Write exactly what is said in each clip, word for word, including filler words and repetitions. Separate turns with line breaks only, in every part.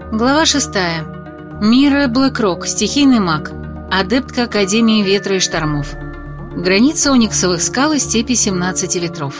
Глава шестая. Мира Блэкрок, стихийный маг, адептка Академии Ветра и Штормов. Граница Ониксовых скал и степи семнадцати ветров.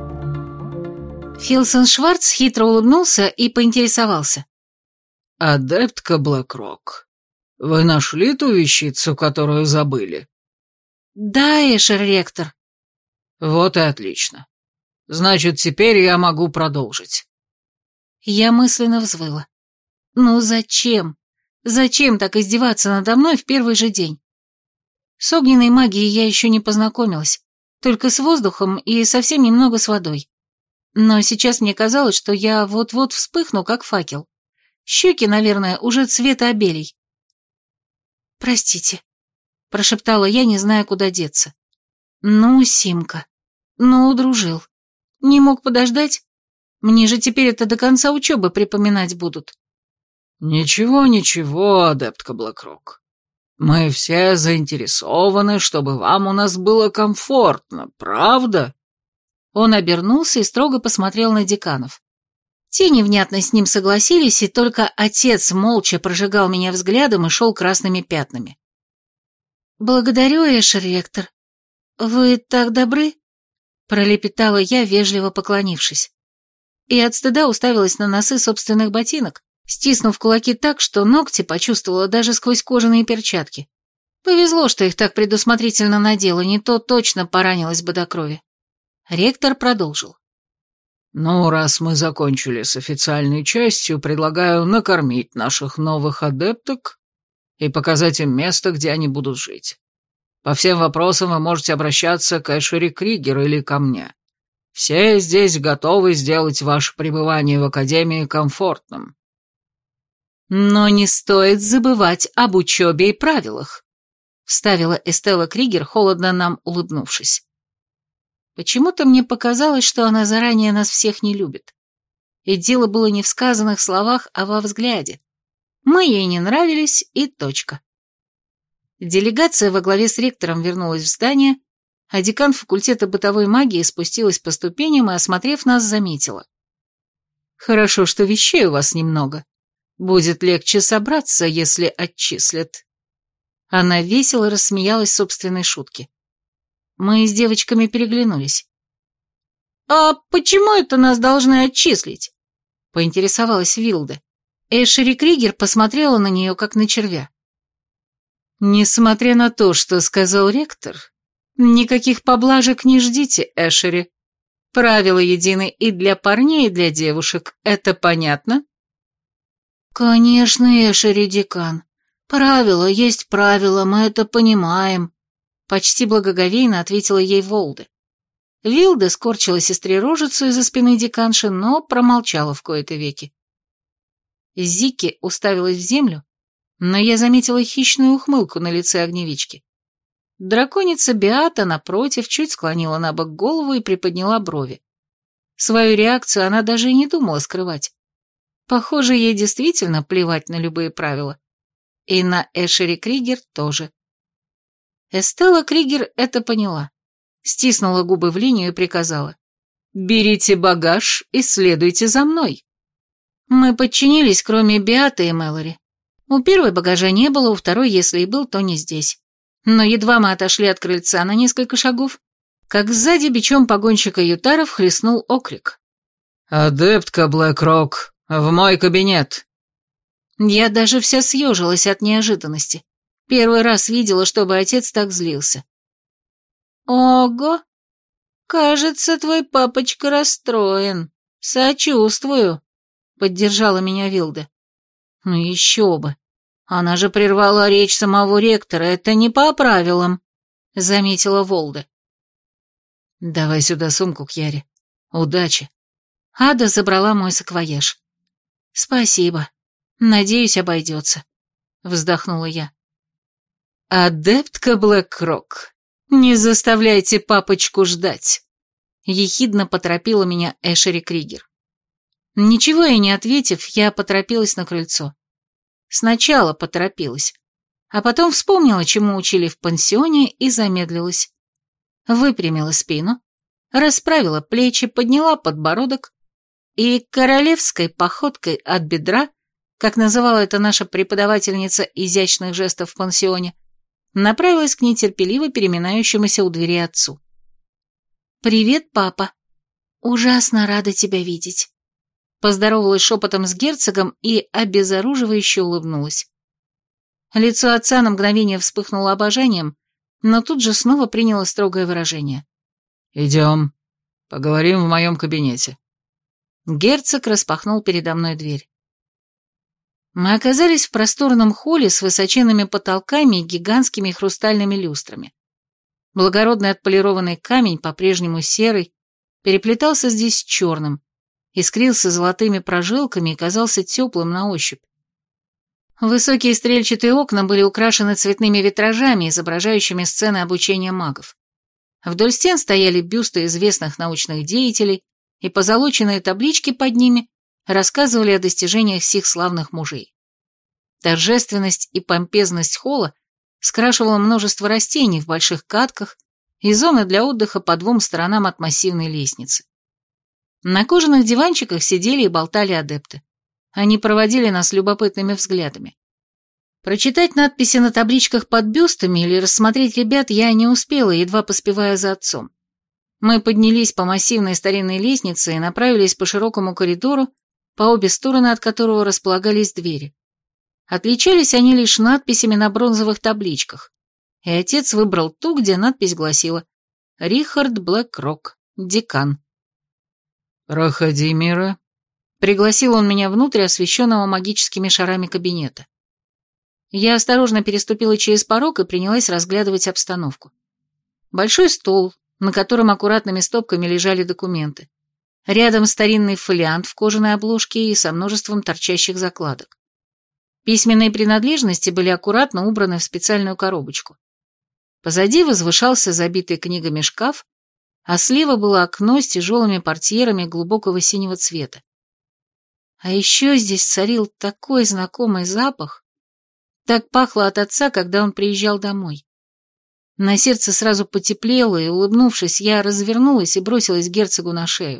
Филсон Шварц хитро улыбнулся и поинтересовался.
«Адептка Блэкрок, вы нашли ту вещицу, которую забыли?»
«Да, Эшер, ректор».
«Вот и отлично. Значит, теперь я могу продолжить».
Я мысленно взвыла. Ну зачем? Зачем так издеваться надо мной в первый же день? С огненной магией я еще не познакомилась, только с воздухом и совсем немного с водой. Но сейчас мне казалось, что я вот-вот вспыхну, как факел. Щеки, наверное, уже цвета обелий. «Простите», — прошептала я, не зная, куда деться. «Ну, Симка, ну, удружил. Не мог подождать? Мне же теперь это до конца учебы припоминать будут».
«Ничего, ничего, адептка Блэкрок. Мы все заинтересованы, чтобы вам у нас было комфортно, правда?»
Он обернулся и строго посмотрел на деканов. Те невнятно с ним согласились, и только отец молча прожигал меня взглядом и шел красными пятнами. «Благодарю, Эшер, ректор. Вы так добры?» — пролепетала я, вежливо поклонившись. И от стыда уставилась на носы собственных ботинок, стиснув кулаки так, что ногти почувствовала даже сквозь кожаные перчатки. Повезло, что их так предусмотрительно надела, не то точно поранилась бы до крови. Ректор продолжил.
«Ну, раз мы закончили с официальной частью, предлагаю накормить наших новых адепток и показать им место, где они будут жить. По всем вопросам вы можете обращаться к Эшери Кригер или ко мне. Все здесь готовы сделать ваше пребывание в Академии комфортным».
«Но не стоит забывать об учебе и правилах», — вставила Эстелла Кригер, холодно нам улыбнувшись. Почему-то мне показалось, что она заранее нас всех не любит. И дело было не в сказанных словах, а во взгляде. Мы ей не нравились, и точка. Делегация во главе с ректором вернулась в здание, а декан факультета бытовой магии спустилась по ступеням и, осмотрев нас, заметила. «Хорошо, что вещей у вас немного. Будет легче собраться, если отчислят». Она весело рассмеялась собственной шутке. Мы с девочками переглянулись. «А почему это нас должны отчислить?» — поинтересовалась Вилда. Эшери Кригер посмотрела на нее, как на червя. «Несмотря на то, что сказал ректор, никаких поблажек не ждите, Эшери. Правила едины и для парней, и для девушек. Это понятно?» «Конечно, Эшери, декан. Правила есть правила, мы это понимаем», — почти благоговейно ответила ей Волда. Вилда скорчила сестре рожицу из-за спины деканши, но промолчала в кои-то веки. Зики уставилась в землю, но я заметила хищную ухмылку на лице огневички. Драконица Беата, напротив, чуть склонила на бок голову и приподняла брови. Свою реакцию она даже и не думала скрывать. Похоже, ей действительно плевать на любые правила. И на Эшери Кригер тоже. Эстелла Кригер это поняла. Стиснула губы в линию и приказала. «Берите багаж и следуйте за мной». Мы подчинились, кроме Беаты и Мэлори. У первой багажа не было, у второй, если и был, то не здесь. Но едва мы отошли от крыльца на несколько шагов, как сзади бичом погонщика Ютаров хлестнул окрик.
«Адептка Блэкрок, в мой кабинет!»
Я даже вся съежилась от неожиданности. Первый раз видела, чтобы отец так злился. «Ого! Кажется, твой папочка расстроен. Сочувствую», — поддержала меня Вилда. «Ну еще бы! Она же прервала речь самого ректора, это не по правилам», — заметила Волда. «Давай сюда сумку, Кьяри. Удачи». Ада забрала мой саквояж. «Спасибо. Надеюсь, обойдется», — вздохнула я. «Адептка Блэкрок, не заставляйте папочку ждать», — ехидно поторопила меня Эшери Кригер. Ничего ей не ответив, я поторопилась на крыльцо. Сначала поторопилась, а потом вспомнила, чему учили в пансионе, и замедлилась. Выпрямила спину, расправила плечи, подняла подбородок и королевской походкой от бедра как называла это наша преподавательница изящных жестов в пансионе, направилась к нетерпеливо переминающемуся у двери отцу. «Привет, папа. Ужасно рада тебя видеть». Поздоровалась шепотом с герцогом и обезоруживающе улыбнулась. Лицо отца на мгновение вспыхнуло обожанием, но тут же снова приняло строгое выражение.
«Идем, поговорим в моем кабинете».
Герцог распахнул передо мной дверь. Мы оказались в просторном холле с высоченными потолками и гигантскими хрустальными люстрами. Благородный отполированный камень, по-прежнему серый, переплетался здесь с черным, искрился золотыми прожилками и казался теплым на ощупь. Высокие стрельчатые окна были украшены цветными витражами, изображающими сцены обучения магов. Вдоль стен стояли бюсты известных научных деятелей, и позолоченные таблички под ними рассказывали о достижениях сих славных мужей. Торжественность и помпезность холла скрашивало множество растений в больших катках и зоны для отдыха по двум сторонам от массивной лестницы. На кожаных диванчиках сидели и болтали адепты. Они проводили нас любопытными взглядами. Прочитать надписи на табличках под бюстами или рассмотреть ребят я не успела, едва поспевая за отцом. Мы поднялись по массивной старинной лестнице и направились по широкому коридору, по обе стороны от которого располагались двери. Отличались они лишь надписями на бронзовых табличках, и отец выбрал ту, где надпись гласила «Рихард Блэкрок, декан».
«Проходи, Мира»,
— пригласил он меня внутрь освещенного магическими шарами кабинета. Я осторожно переступила через порог и принялась разглядывать обстановку. Большой стол, на котором аккуратными стопками лежали документы. Рядом старинный фолиант в кожаной обложке и со множеством торчащих закладок. Письменные принадлежности были аккуратно убраны в специальную коробочку. Позади возвышался забитый книгами шкаф, а слева было окно с тяжелыми портьерами глубокого синего цвета. А еще здесь царил такой знакомый запах. Так пахло от отца, когда он приезжал домой. На сердце сразу потеплело, и, улыбнувшись, я развернулась и бросилась герцогу на шею.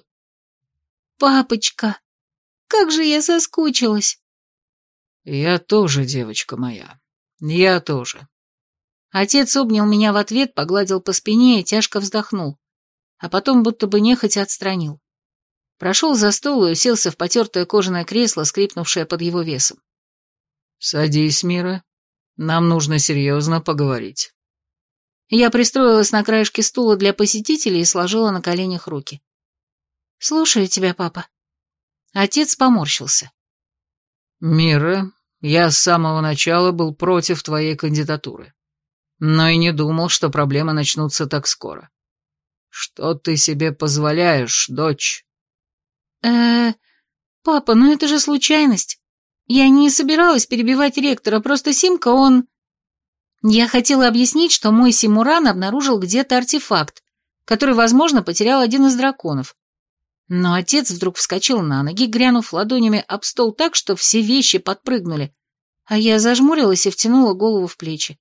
«Папочка, как же я соскучилась!»
«Я тоже, девочка моя, я тоже».
Отец обнял меня в ответ, погладил по спине и тяжко вздохнул, а потом будто бы нехотя отстранил. Прошел за стол и уселся в потертое кожаное кресло, скрипнувшее под его весом.
«Садись, Мира, нам нужно серьезно поговорить».
Я пристроилась на краешке стула для посетителей и сложила на коленях руки. «Слушаю тебя, папа». Отец поморщился.
«Мира, я с самого начала был против твоей кандидатуры, но и не думал, что проблемы начнутся так скоро. Что ты себе позволяешь, дочь?»
э папа, ну это же случайность. Я не собиралась перебивать ректора, просто Симка, он... Я хотела объяснить, что мой Симуран обнаружил где-то артефакт, который, возможно, потерял один из драконов. Но отец вдруг вскочил на ноги, грянув ладонями об стол так, что все вещи подпрыгнули, а я зажмурилась и втянула голову в плечи.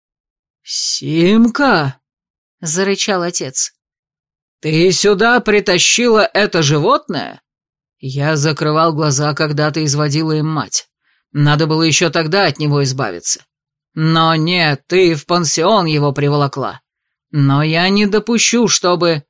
«Симка!» —
зарычал отец.
«Ты сюда притащила это животное?» Я закрывал глаза, когда ты изводила им мать. Надо было еще тогда от него избавиться. Но нет, ты в пансион его приволокла. Но я не допущу, чтобы...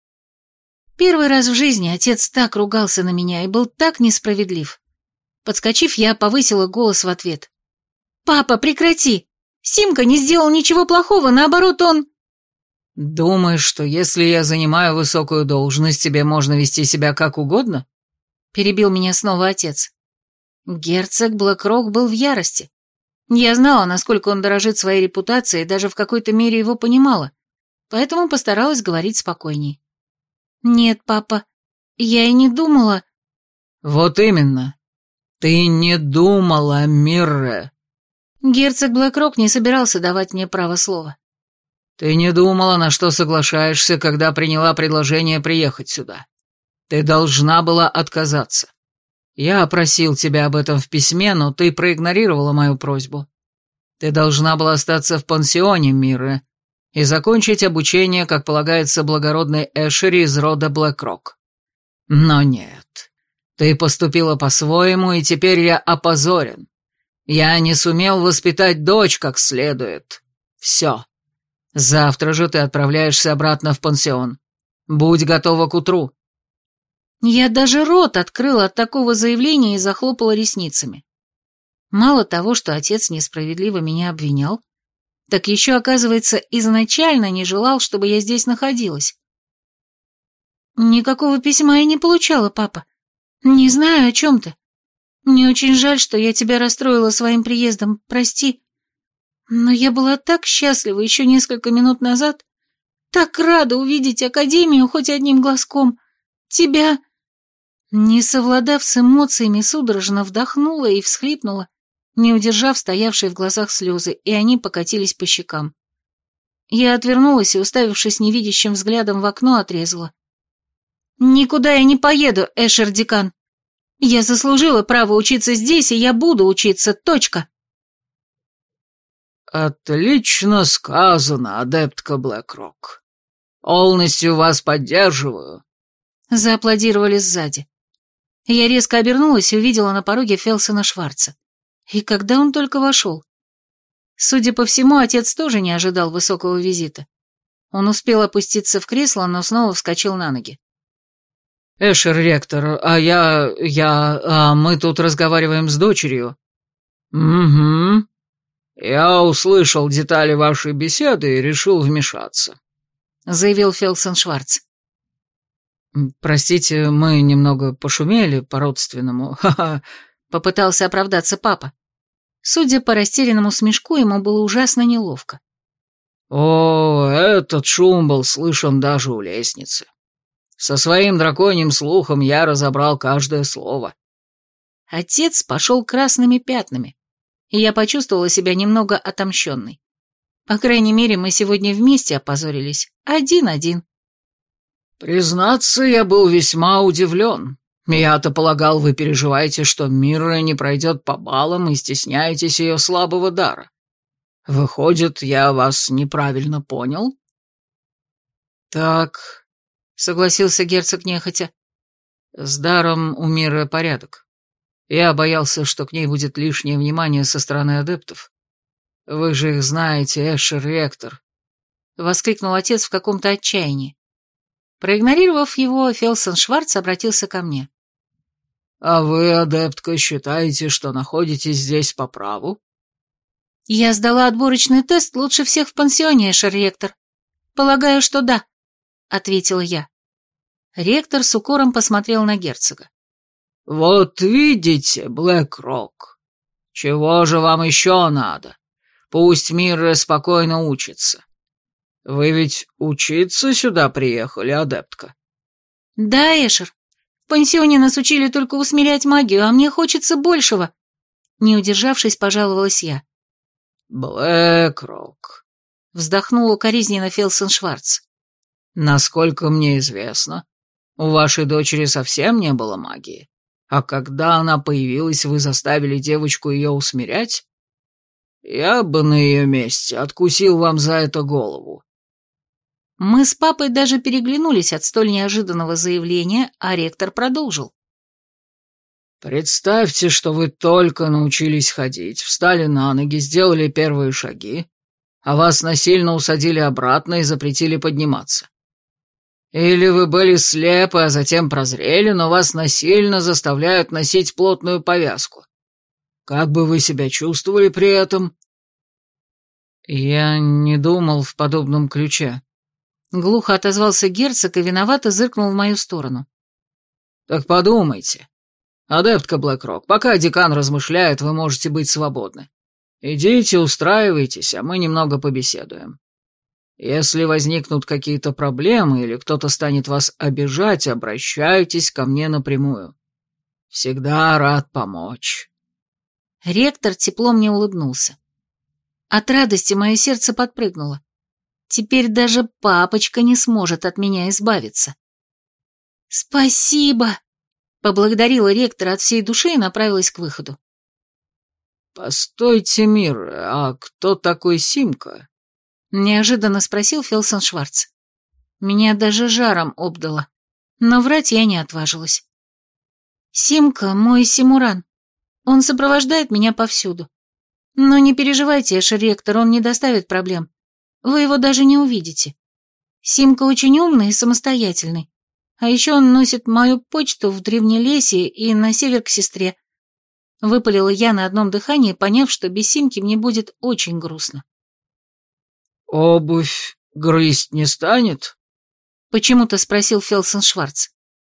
Первый раз в жизни отец так ругался на меня и был так несправедлив. Подскочив, я повысила голос в ответ. «Папа, прекрати! Симка не сделал ничего плохого, наоборот, он...»
«Думаешь, что если я занимаю высокую должность, тебе можно вести себя как угодно?»
Перебил меня снова отец. Герцог Блэкрок был в ярости. Я знала, насколько он дорожит своей репутацией, и даже в какой-то мере его понимала, поэтому постаралась говорить спокойней. «Нет, папа, я и не думала...»
«Вот именно. Ты не думала, Мирре».
Герцог Блэкрок не собирался давать мне право слова.
«Ты не думала, на что соглашаешься, когда приняла предложение приехать сюда. Ты должна была отказаться. Я просил тебя об этом в письме, но ты проигнорировала мою просьбу. Ты должна была остаться в пансионе, Мирре, и закончить обучение, как полагается, благородной Эшери из рода Блэкрок. Но нет. Ты поступила по-своему, и теперь я опозорен. Я не сумел воспитать дочь как следует. Все. Завтра же ты отправляешься обратно в пансион. Будь готова к утру».
Я даже рот открыла от такого заявления и захлопала ресницами. Мало того, что отец несправедливо меня обвинял, так еще, оказывается, изначально не желал, чтобы я здесь находилась. «Никакого письма я не получала, папа. Не знаю, о чем ты. Мне очень жаль, что я тебя расстроила своим приездом, прости. Но я была так счастлива еще несколько минут назад, так рада увидеть Академию хоть одним глазком. Тебя...» Не совладав с эмоциями, судорожно вдохнула и всхлипнула, не удержав стоявшие в глазах слезы, и они покатились по щекам. Я отвернулась и, уставившись невидящим взглядом в окно, отрезала. «Никуда я не поеду, Эшер-декан. Я заслужила право учиться здесь, и я буду учиться, точка».
«Отлично сказано, адептка Блэкрок. Полностью вас поддерживаю», —
зааплодировали сзади. Я резко обернулась и увидела на пороге Фелсона Шварца. И когда он только вошел? Судя по всему, отец тоже не ожидал высокого визита. Он успел опуститься в кресло, но снова вскочил на ноги.
«Эшер, ректор, а я... я... а мы тут разговариваем с дочерью». «Угу. Я услышал детали вашей беседы и решил вмешаться», — заявил Фелсон Шварц. «Простите, мы немного пошумели по-родственному, ха-ха», — попытался оправдаться папа. Судя по растерянному смешку, ему было ужасно неловко. «О, этот шум был слышен даже у лестницы. Со своим драконьим слухом я разобрал каждое слово».
Отец пошел красными пятнами, и я почувствовала себя немного отомщенной. По крайней мере, мы сегодня вместе опозорились, один-один.
«Признаться, я был весьма удивлен. Я-то полагал, вы переживаете, что Мирра не пройдет по баллам и стесняетесь ее слабого дара. Выходит, я вас неправильно понял?» «Так», — согласился герцог нехотя, — «с даром у Мирры порядок. Я боялся, что к ней будет лишнее внимание со стороны адептов. Вы же их знаете, Эшер, ректор», — воскликнул отец в каком-то отчаянии. Проигнорировав его, Фелсон Шварц обратился ко мне. «А вы, адептка, считаете, что находитесь здесь по праву?» «Я сдала отборочный тест лучше всех в пансионе, Эшер-ректор. Полагаю, что да», — ответила я. Ректор с укором посмотрел на герцога. «Вот видите, Блэк-Рок, чего же вам еще надо? Пусть Мирра спокойно учится. Вы ведь учиться сюда приехали, адептка?» «Да, Эшер. В пансионе нас учили только усмирять магию, а мне хочется большего», — не удержавшись, пожаловалась я. «Блэк-Рок», — вздохнул укоризненно Фелсон Шварц. «Насколько мне известно, у вашей дочери совсем не было магии, а когда она появилась, вы заставили девочку ее усмирять? Я бы на ее месте откусил вам за это голову». Мы с папой даже переглянулись от столь неожиданного заявления, а ректор продолжил. «Представьте, что вы только научились ходить, встали на ноги, сделали первые шаги, а вас насильно усадили обратно и запретили подниматься. Или вы были слепы, а затем прозрели, но вас насильно заставляют носить плотную повязку. Как бы вы себя чувствовали при этом?» «Я не думал в подобном ключе», — глухо отозвался герцог и виновато зыркнул в мою сторону. «Так подумайте. Адептка Блэкрок, пока декан размышляет, вы можете быть свободны. Идите, устраивайтесь, а мы немного побеседуем. Если возникнут какие-то проблемы или кто-то станет вас обижать, обращайтесь ко мне напрямую. Всегда рад помочь». Ректор тепло мне улыбнулся. От радости мое сердце подпрыгнуло. Теперь даже папочка не сможет от меня избавиться. «Спасибо!» — поблагодарила ректора от всей души и направилась к выходу. «Постойте, Мир, а кто такой Симка?» — неожиданно спросил Фелсон Шварц. Меня даже жаром обдало, но врать я не отважилась.
Симка — мой Симуран. Он сопровождает меня повсюду. Но не переживайте, Эшер-ректор, он не доставит проблем. Вы его даже не увидите. Симка очень умный и самостоятельный. А еще он носит мою почту в Древнелесье и на север к сестре. Выпалила я на одном дыхании, поняв, что без Симки мне будет очень грустно.
«Обувь грызть не станет?»
— почему-то спросил Фелсон Шварц.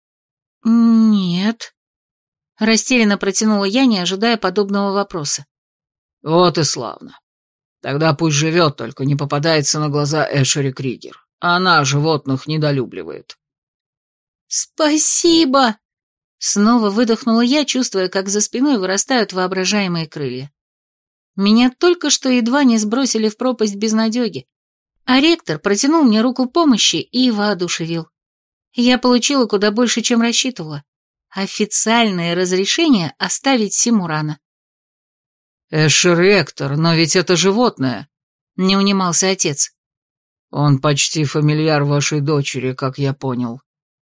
«Нет», — растерянно протянула я, не ожидая подобного вопроса.
«Вот и славно. Тогда пусть живет, только не попадается на глаза Эшери Кригер. Она животных недолюбливает».
«Спасибо!» — снова выдохнула я, чувствуя, как за спиной вырастают воображаемые крылья. Меня только что едва не сбросили в пропасть безнадеги, а ректор протянул мне руку помощи и воодушевил. Я получила куда больше, чем рассчитывала. Официальное разрешение оставить Симурана.
«Эшер-ректор, но ведь это животное», — не унимался отец. «Он почти фамильяр вашей дочери, как я понял.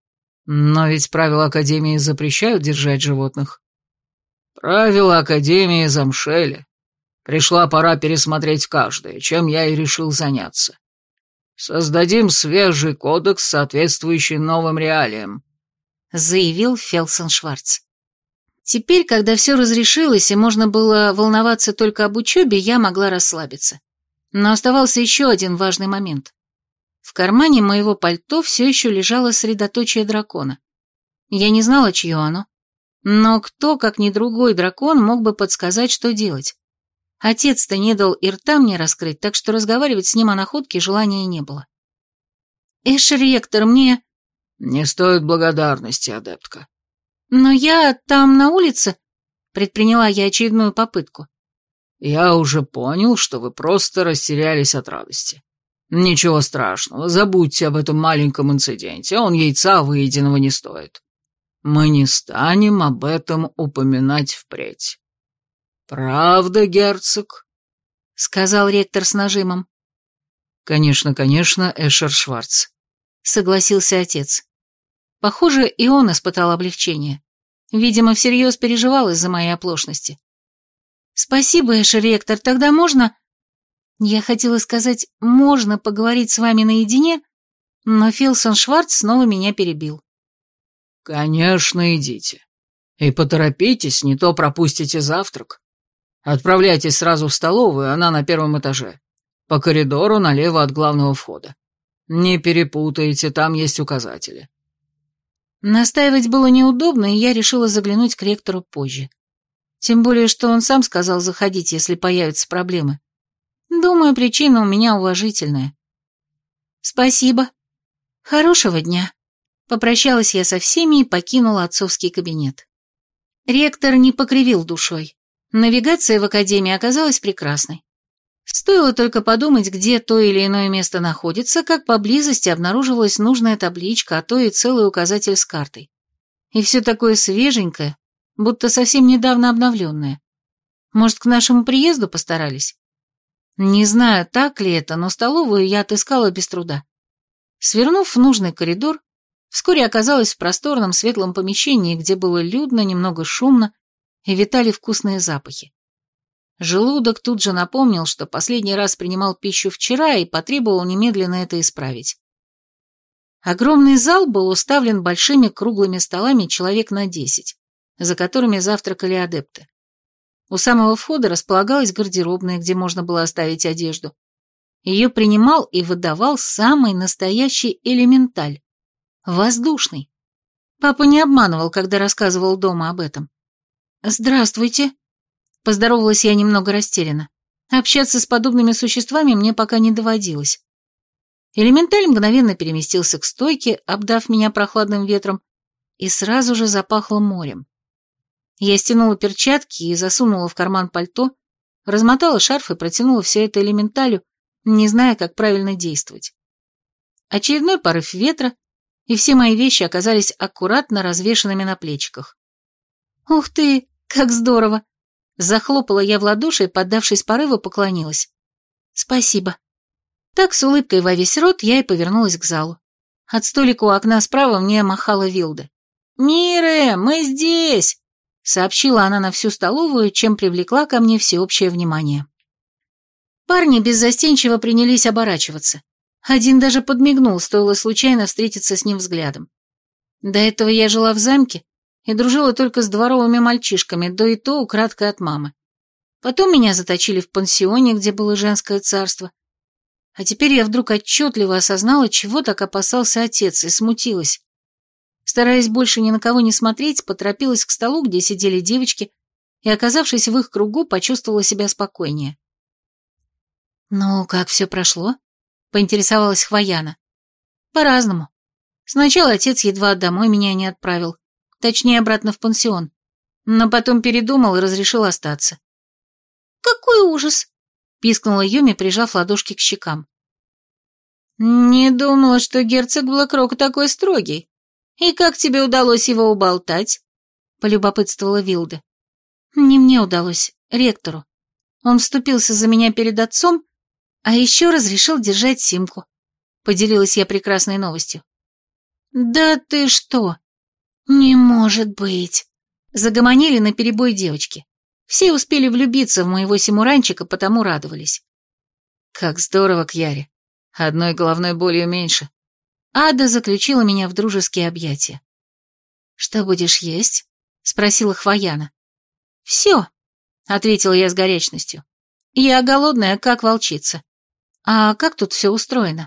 Но ведь правила Академии запрещают держать животных». «Правила Академии замшели. Пришла пора пересмотреть каждое, чем я и решил заняться. Создадим свежий кодекс, соответствующий новым реалиям», — заявил Фелсон Шварц.
Теперь, когда все разрешилось и можно было волноваться только об учебе, я могла расслабиться. Но оставался еще один важный момент. В кармане моего пальто все еще лежало средоточие дракона. Я не знала, чье оно. Но кто, как ни другой дракон, мог бы подсказать, что делать. Отец-то не дал и рта мне раскрыть, так что разговаривать с ним о находке желания не было. «Эшер-ректор, мне...»
«Не стоит благодарности, адептка».
«Но я там на улице...» Предприняла я очередную попытку.
«Я уже понял, что вы просто растерялись от радости. Ничего страшного, забудьте об этом маленьком инциденте, он яйца выеденного не стоит. Мы не станем об этом упоминать впредь. Правда, герцог?»
— сказал ректор с нажимом.
«Конечно, конечно, Эшер Шварц», — согласился отец.
Похоже, и он испытал облегчение. Видимо, всерьез переживал из-за моей оплошности. «Спасибо, Эшер-ректор, тогда можно...» Я хотела сказать «можно поговорить с вами наедине», но Фелсон Шварц снова меня перебил.
«Конечно, идите. И поторопитесь, не то пропустите завтрак. Отправляйтесь сразу в столовую, она на первом этаже. По коридору налево от главного входа. Не перепутайте, там есть указатели».
Настаивать было неудобно, и я решила заглянуть к ректору позже. Тем более, что он сам сказал заходить, если появятся проблемы. Думаю, причина у меня уважительная. «Спасибо. Хорошего дня». Попрощалась я со всеми и покинула отцовский кабинет. Ректор не покривил душой. Навигация в академии оказалась прекрасной. Стоило только подумать, где то или иное место находится, как поблизости обнаруживалась нужная табличка, а то и целый указатель с картой. И все такое свеженькое, будто совсем недавно обновленное. Может, к нашему приезду постарались? Не знаю, так ли это, но столовую я отыскала без труда. Свернув в нужный коридор, вскоре оказалась в просторном светлом помещении, где было людно, немного шумно и витали вкусные запахи. Желудок тут же напомнил, что последний раз принимал пищу вчера и потребовал немедленно это исправить. Огромный зал был уставлен большими круглыми столами человек на десять, за которыми завтракали адепты. У самого входа располагалась гардеробная, где можно было оставить одежду. Ее принимал и выдавал самый настоящий элементаль — воздушный. Папа не обманывал, когда рассказывал дома об этом. «Здравствуйте», — поздоровалась я немного растерянно. Общаться с подобными существами мне пока не доводилось. Элементаль мгновенно переместился к стойке, обдав меня прохладным ветром, и сразу же запахло морем. Я стянула перчатки и засунула в карман пальто, размотала шарф и протянула все это элементалю, не зная, как правильно действовать. Очередной порыв ветра, и все мои вещи оказались аккуратно развешанными на плечиках. «Ух ты, как здорово!» Захлопала я в ладоши и, поддавшись порыву, поклонилась. «Спасибо». Так, с улыбкой во весь рот, я и повернулась к залу. От столика у окна справа мне махала Вилда. «Мире, мы здесь!» — сообщила она на всю столовую, чем привлекла ко мне всеобщее внимание. Парни беззастенчиво принялись оборачиваться. Один даже подмигнул, стоило случайно встретиться с ним взглядом. До этого я жила в замке и дружила только с дворовыми мальчишками, да и то украдкой от мамы. Потом меня заточили в пансионе, где было женское царство. А теперь я вдруг отчетливо осознала, чего так опасался отец, и смутилась. Стараясь больше ни на кого не смотреть, поторопилась к столу, где сидели девочки, и, оказавшись в их кругу, почувствовала себя спокойнее. «Ну, как все прошло?» — поинтересовалась Хвояна. «По-разному. Сначала отец едва домой меня не отправил, точнее, обратно в пансион, но потом передумал и разрешил остаться». «Какой ужас!» — пискнула Юми, прижав ладошки к щекам. «Не думала, что герцог Блэкрок такой строгий. И как тебе удалось его уболтать?» — полюбопытствовала Вилда. «Не мне удалось, ректору. Он вступился за меня перед отцом, а еще разрешил держать Симку», — поделилась я прекрасной новостью. «Да ты что? Не может быть!» — загомонили наперебой девочки. Все успели влюбиться в моего симуранчика, потому радовались.
«Как здорово, Кьяри. Одной головной болью меньше».
Ада заключила меня в дружеские объятия. «Что будешь есть?» — спросила Хвояна. «Все», — ответила я с горячностью. «Я голодная, как волчица. А как тут все устроено?»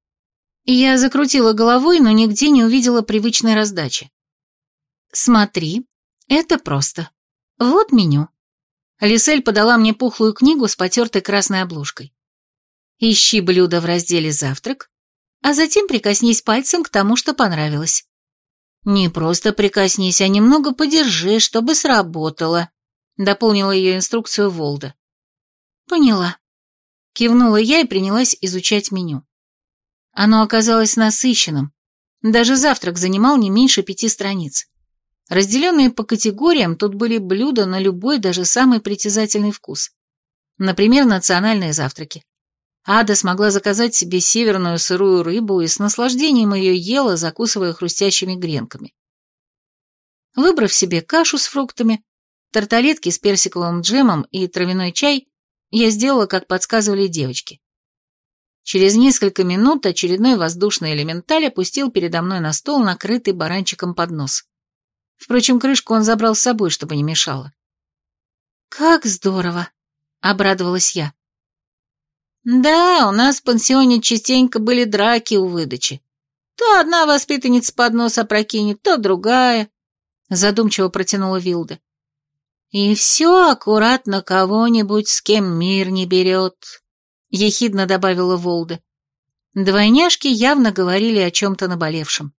Я закрутила головой, но нигде не увидела привычной раздачи. «Смотри, это просто. Вот меню». Лисель подала мне пухлую книгу с потертой красной обложкой. «Ищи блюдо в разделе «Завтрак», а затем прикоснись пальцем к тому, что понравилось. Не просто прикоснись, а немного подержи, чтобы сработало», — дополнила ее инструкцию Волда. «Поняла». Кивнула я и принялась изучать меню. Оно оказалось насыщенным. Даже завтрак занимал не меньше пяти страниц. Разделенные по категориям, тут были блюда на любой, даже самый притязательный вкус. Например, национальные завтраки. Ада смогла заказать себе северную сырую рыбу и с наслаждением ее ела, закусывая хрустящими гренками. Выбрав себе кашу с фруктами, тарталетки с персиковым джемом и травяной чай, я сделала, как подсказывали девочки. Через несколько минут очередной воздушный элементаль опустил передо мной на стол, накрытый баранчиком поднос. Впрочем, крышку он забрал с собой, чтобы не мешало. «Как здорово!» — обрадовалась я. «Да, у нас в пансионе частенько были драки у выдачи. То одна воспитанница поднос опрокинет, то другая», — задумчиво протянула Вилда. «И все аккуратно кого-нибудь, с кем мир не берет», — ехидно добавила Волда. Двойняшки явно говорили о чем-то наболевшем.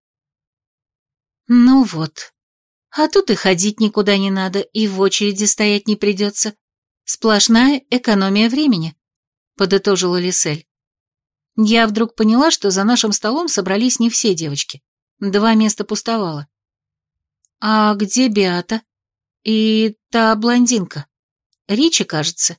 «Ну вот, а тут и ходить никуда не надо, и в очереди стоять не придется. Сплошная экономия времени», — подытожила Лисель. Я вдруг поняла, что за нашим столом собрались не все девочки. Два места пустовало. «А где Беата? И та блондинка? Ричи, кажется».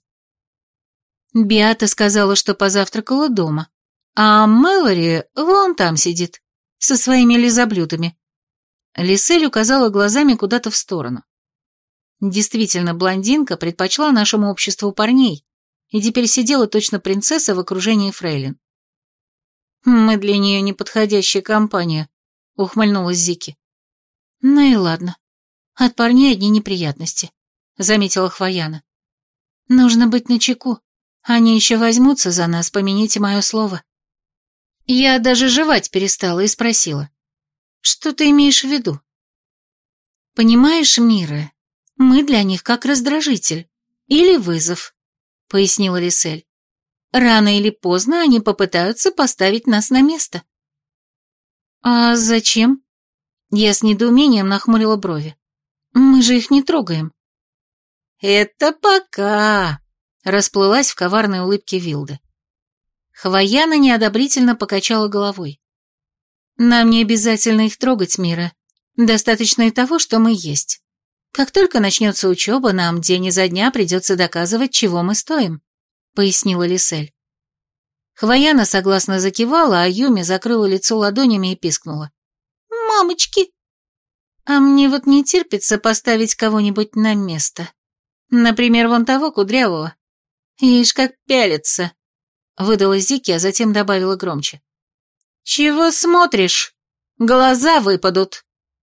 Беата сказала, что позавтракала дома, а Мэлори вон там сидит, со своими лизоблюдами. Лисель указала глазами куда-то в сторону. Действительно, блондинка предпочла нашему обществу парней и теперь сидела точно принцесса в окружении фрейлин. «Мы для нее неподходящая компания», — ухмыльнулась Зики. «Ну и ладно. От парней одни неприятности», — заметила Хвояна. «Нужно быть начеку. Они еще возьмутся за нас, помяните мое слово». Я даже жевать перестала и спросила. «Что ты имеешь в виду?» «Понимаешь, Мира, мы для них как раздражитель или вызов», — пояснила Лисель. «Рано или поздно они попытаются поставить нас на место». «А зачем?» Я с недоумением нахмурила брови. «Мы же их не трогаем». «Это пока», — расплылась в коварной улыбке Вилда. Хвояна неодобрительно покачала головой. «Нам не обязательно их трогать, Мира. Достаточно и того, что мы есть. Как только начнется учеба, нам день изо дня придется доказывать, чего мы стоим», — пояснила Лисель. Хвояна согласно закивала, а Юми закрыла лицо ладонями и пискнула. «Мамочки!» А мне вот не терпится поставить кого-нибудь на место. Например, вон того кудрявого. Ишь, как пялится. Выдала Зики, а затем добавила громче. Чего смотришь? Глаза выпадут.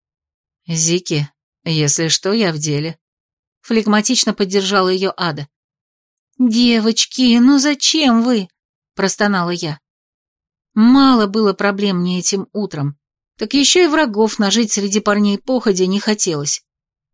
Зики, если что, я в деле. Флегматично поддержала ее Ада. «Девочки, ну зачем вы?» – простонала я. Мало было проблем мне этим утром, так еще и врагов нажить среди парней походя не хотелось.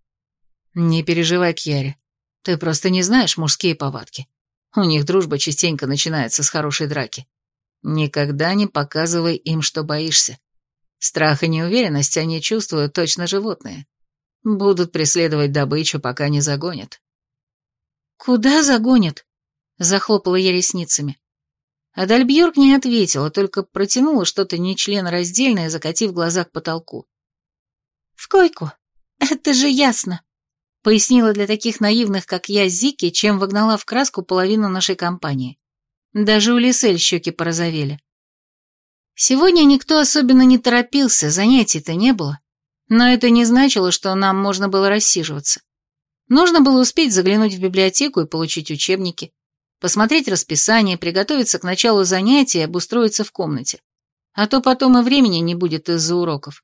Не переживай, Кьяри, ты просто не знаешь мужские повадки. У них дружба частенько начинается с хорошей драки. Никогда не показывай им, что боишься. Страх и неуверенность они чувствуют точно животные. Будут преследовать добычу, пока не загонят. «Куда загонят?» — захлопала я ресницами. Адальбьерк не ответила, только протянула что-то нечленораздельное, закатив глаза к потолку. «В койку. Это же ясно», — пояснила для таких наивных, как я, Зики, чем вогнала в краску половину нашей компании. Даже у Лисель щеки порозовели. Сегодня никто особенно не торопился, занятий-то не было, но это не значило, что нам можно было рассиживаться. Нужно было успеть заглянуть в библиотеку и получить учебники, посмотреть расписание, приготовиться к началу занятия и обустроиться в комнате. А то потом и времени не будет из-за уроков.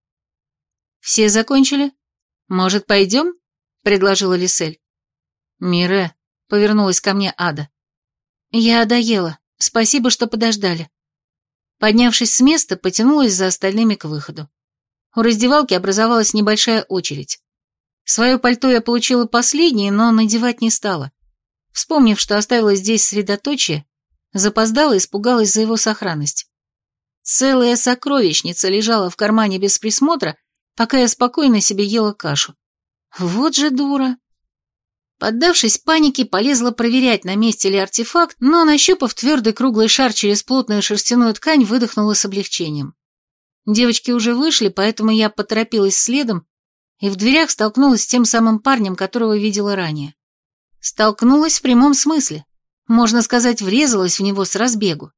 «Все закончили? Может, пойдем?» — предложила Лисель. «Мире», — повернулась ко мне Ада. «Я доела. Спасибо, что подождали». Поднявшись с места, потянулась за остальными к выходу. У раздевалки образовалась небольшая очередь. Свое пальто я получила последнее, но надевать не стала. Вспомнив, что оставила здесь средоточие, запоздала и испугалась за его сохранность. Целая сокровищница лежала в кармане без присмотра, пока я спокойно себе ела кашу. Вот же дура. Поддавшись панике, полезла проверять, на месте ли артефакт, но, нащупав твердый круглый шар через плотную шерстяную ткань, выдохнула с облегчением. Девочки уже вышли, поэтому я поторопилась следом и в дверях столкнулась с тем самым парнем, которого видела ранее. Столкнулась в прямом смысле. Можно сказать, врезалась в него с разбегу.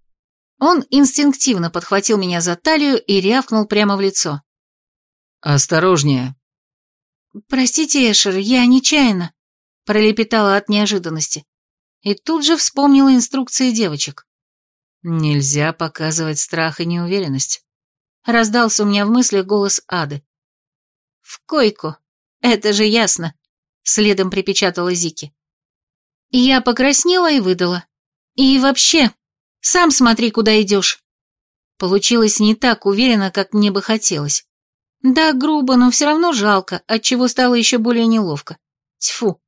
Он инстинктивно подхватил меня за талию и рявкнул прямо в лицо.
«Осторожнее».
«Простите, Эшер, я нечаянно», — пролепетала от неожиданности. И тут же вспомнила инструкции девочек. «Нельзя показывать страх и неуверенность», — раздался у меня в мыслях голос Ады. «В койку. Это же ясно», — следом припечатала Зики. Я покраснела и выдала. «И вообще, сам смотри, куда идешь». Получилось не так уверенно, как мне бы хотелось. Да, грубо, но все равно жалко, отчего стало еще более неловко. Тьфу.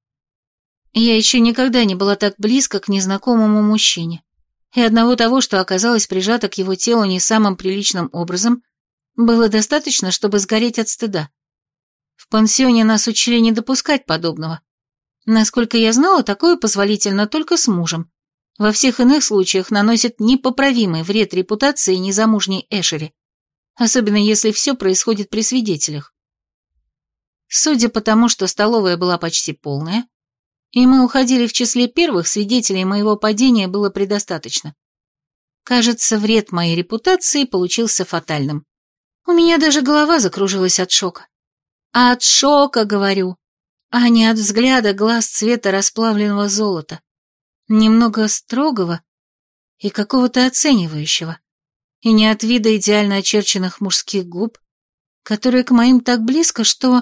Я еще никогда не была так близко к незнакомому мужчине. И одного того, что оказалась прижата к его телу не самым приличным образом, было достаточно, чтобы сгореть от стыда. В пансионе нас учили не допускать подобного. Насколько я знала, такое позволительно только с мужем. Во всех иных случаях наносит непоправимый вред репутации незамужней Эшери, особенно если все происходит при свидетелях. Судя по тому, что столовая была почти полная, и мы уходили в числе первых, свидетелей моего падения было предостаточно. Кажется, вред моей репутации получился фатальным. У меня даже голова закружилась от шока. От шока, говорю, а не от взгляда глаз цвета расплавленного золота, немного строгого и какого-то оценивающего, и не от вида идеально очерченных мужских губ, которые к моим так близко, что...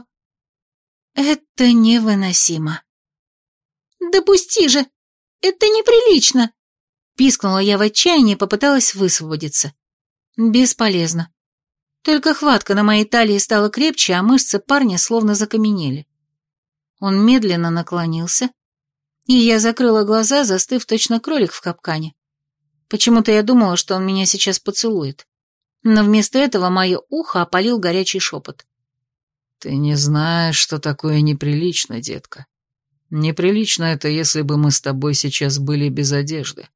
Это невыносимо. «Допусти же! Это неприлично!» Пискнула я в отчаянии и попыталась высвободиться. Бесполезно. Только хватка на моей талии стала крепче, а мышцы парня словно закаменели. Он медленно наклонился, и я закрыла глаза, застыв точно кролик в капкане. Почему-то я думала, что он меня сейчас поцелует. Но вместо этого мое ухо опалил горячий шепот.
«Ты не знаешь, что такое неприлично, детка. Неприлично это, если бы мы с тобой сейчас были без одежды».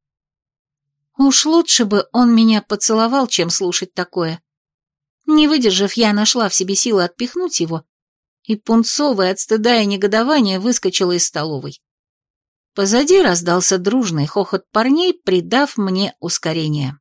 Уж лучше бы он меня поцеловал, чем слушать такое. Не выдержав, я нашла в себе силы отпихнуть его, и пунцовая от стыда и негодования выскочила из столовой. Позади раздался дружный хохот парней, придав мне ускорение.